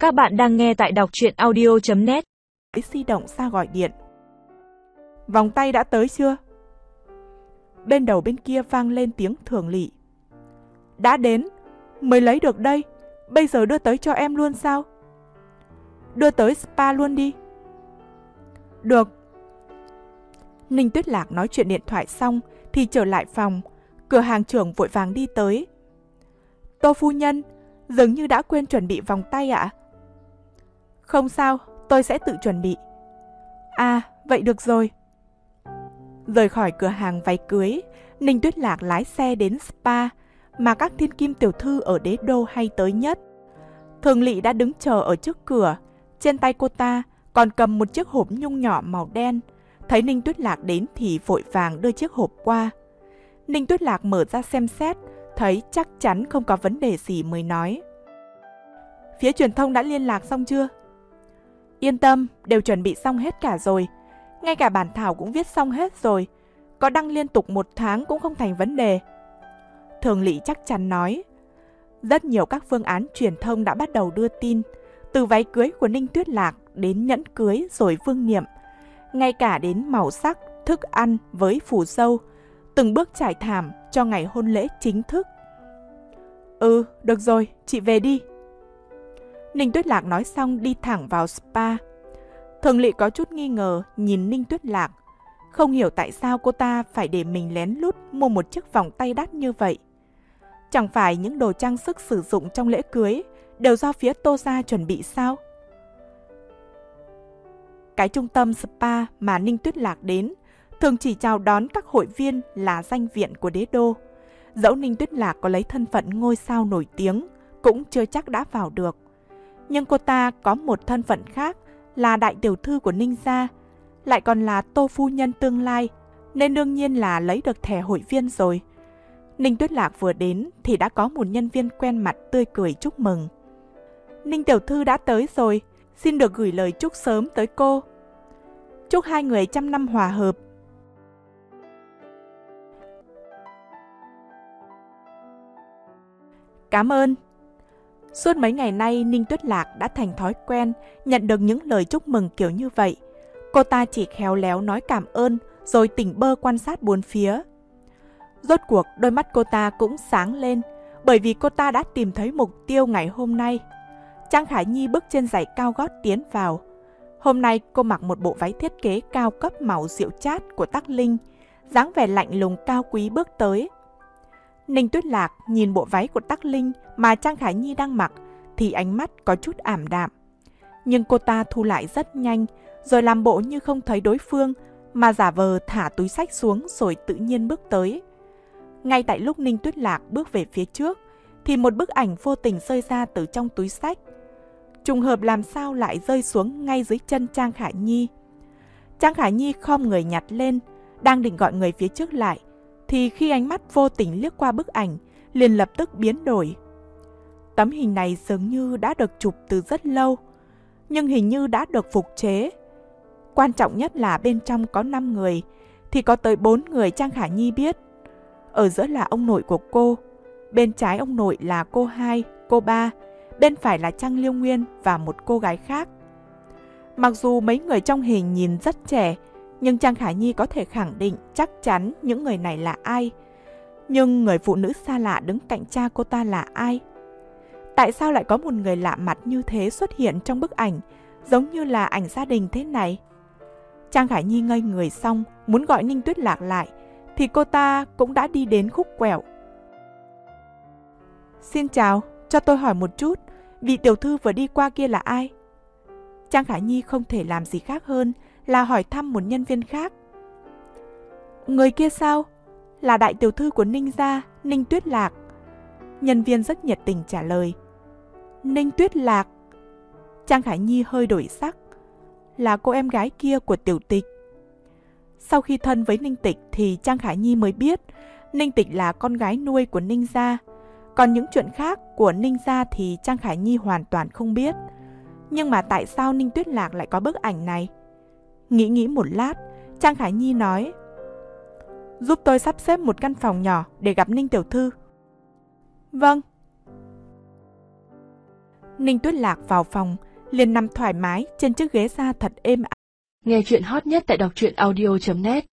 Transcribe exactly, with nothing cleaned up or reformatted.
Các bạn đang nghe tại đọc truyện audio chấm net. Di động ra gọi điện. Vòng tay đã tới chưa? Bên đầu bên kia vang lên tiếng Thường Lỵ. Đã đến, mới lấy được đây, bây giờ đưa tới cho em luôn sao? Đưa tới spa luôn đi. Được. Ninh Tuyết Lạc nói chuyện điện thoại xong thì trở lại phòng, cửa hàng trưởng vội vàng đi tới. Tô phu nhân, dường như đã quên chuẩn bị vòng tay ạ. Không sao, tôi sẽ tự chuẩn bị. À, vậy được rồi. Rời khỏi cửa hàng váy cưới, Ninh Tuyết Lạc lái xe đến spa mà các thiên kim tiểu thư ở đế đô hay tới nhất. Thường Lỵ đã đứng chờ ở trước cửa, trên tay cô ta còn cầm một chiếc hộp nhung nhỏ màu đen. Thấy Ninh Tuyết Lạc đến thì vội vàng đưa chiếc hộp qua. Ninh Tuyết Lạc mở ra xem xét, thấy chắc chắn không có vấn đề gì mới nói. Phía truyền thông đã liên lạc xong chưa? Yên tâm, đều chuẩn bị xong hết cả rồi. Ngay cả bản thảo cũng viết xong hết rồi. Có đăng liên tục một tháng cũng không thành vấn đề. Thường Lỵ chắc chắn nói. Rất nhiều các phương án truyền thông đã bắt đầu đưa tin. Từ váy cưới của Ninh Tuyết Lạc đến nhẫn cưới rồi vương niệm. Ngay cả đến màu sắc, thức ăn với phù dâu. Từng bước trải thảm cho ngày hôn lễ chính thức. Ừ, được rồi, chị về đi. Ninh Tuyết Lạc nói xong đi thẳng vào spa. Thường Lỵ có chút nghi ngờ nhìn Ninh Tuyết Lạc. Không hiểu tại sao cô ta phải để mình lén lút mua một chiếc vòng tay đắt như vậy. Chẳng phải những đồ trang sức sử dụng trong lễ cưới đều do phía Tô gia chuẩn bị sao? Cái trung tâm spa mà Ninh Tuyết Lạc đến thường chỉ chào đón các hội viên là danh viện của đế đô. Dẫu Ninh Tuyết Lạc có lấy thân phận ngôi sao nổi tiếng cũng chưa chắc đã vào được. Nhưng cô ta có một thân phận khác là đại tiểu thư của Ninh gia, lại còn là Tô phu nhân tương lai, nên đương nhiên là lấy được thẻ hội viên rồi. Ninh Tuyết Lạc vừa đến thì đã có một nhân viên quen mặt tươi cười chúc mừng. Ninh tiểu thư đã tới rồi, xin được gửi lời chúc sớm tới cô. Chúc hai người trăm năm hòa hợp. Cảm ơn. Suốt mấy ngày nay Ninh Tuyết Lạc đã thành thói quen nhận được những lời chúc mừng kiểu như vậy. Cô ta chỉ khéo léo nói cảm ơn rồi tỉnh bơ quan sát bốn phía. Rốt cuộc đôi mắt cô ta cũng sáng lên bởi vì cô ta đã tìm thấy mục tiêu ngày hôm nay. Trang Khải Nhi bước trên giày cao gót tiến vào. Hôm nay cô mặc một bộ váy thiết kế cao cấp màu rượu chát của Tắc Linh, dáng vẻ lạnh lùng cao quý bước tới. Ninh Tuyết Lạc nhìn bộ váy của Tắc Linh mà Trang Khải Nhi đang mặc thì ánh mắt có chút ảm đạm. Nhưng cô ta thu lại rất nhanh rồi làm bộ như không thấy đối phương mà giả vờ thả túi xách xuống rồi tự nhiên bước tới. Ngay tại lúc Ninh Tuyết Lạc bước về phía trước thì một bức ảnh vô tình rơi ra từ trong túi xách. Trùng hợp làm sao lại rơi xuống ngay dưới chân Trang Khải Nhi. Trang Khải Nhi khom người nhặt lên, đang định gọi người phía trước lại thì khi ánh mắt vô tình liếc qua bức ảnh liền lập tức biến đổi. Tấm hình này dường như đã được chụp từ rất lâu, nhưng hình như đã được phục chế. Quan trọng nhất là bên trong có năm người thì có tới bốn người Trang Khải Nhi biết. Ở giữa là ông nội của cô, bên trái ông nội là cô hai, cô ba, bên phải là Trang Liêu Nguyên và một cô gái khác. Mặc dù mấy người trong hình nhìn rất trẻ, nhưng Trang Khải Nhi có thể khẳng định chắc chắn những người này là ai. Nhưng người phụ nữ xa lạ đứng cạnh cha cô ta là ai? Tại sao lại có một người lạ mặt như thế xuất hiện trong bức ảnh, giống như là ảnh gia đình thế này? Trang Khải Nhi ngây người xong, muốn gọi Ninh Tuyết Lạc lại, thì cô ta cũng đã đi đến khúc quẹo. Xin chào, cho tôi hỏi một chút, vị tiểu thư vừa đi qua kia là ai? Trang Khải Nhi không thể làm gì khác hơn là hỏi thăm một nhân viên khác. Người kia sao? Là đại tiểu thư của Ninh gia, Ninh Tuyết Lạc. Nhân viên rất nhiệt tình trả lời. Ninh Tuyết Lạc? Trang Khải Nhi hơi đổi sắc. Là cô em gái kia của Tiểu Tịch. Sau khi thân với Ninh Tịch thì Trang Khải Nhi mới biết Ninh Tịch là con gái nuôi của Ninh gia. Còn những chuyện khác của Ninh gia thì Trang Khải Nhi hoàn toàn không biết. Nhưng mà tại sao Ninh Tuyết Lạc lại có bức ảnh này? Nghĩ nghĩ một lát, Trang Khải Nhi nói. Giúp tôi sắp xếp một căn phòng nhỏ để gặp Ninh tiểu thư. Vâng. Ninh Tuyết Lạc vào phòng, liền nằm thoải mái trên chiếc ghế da thật êm ái. Nghe chuyện hot nhất tại đọc truyện audio chấm net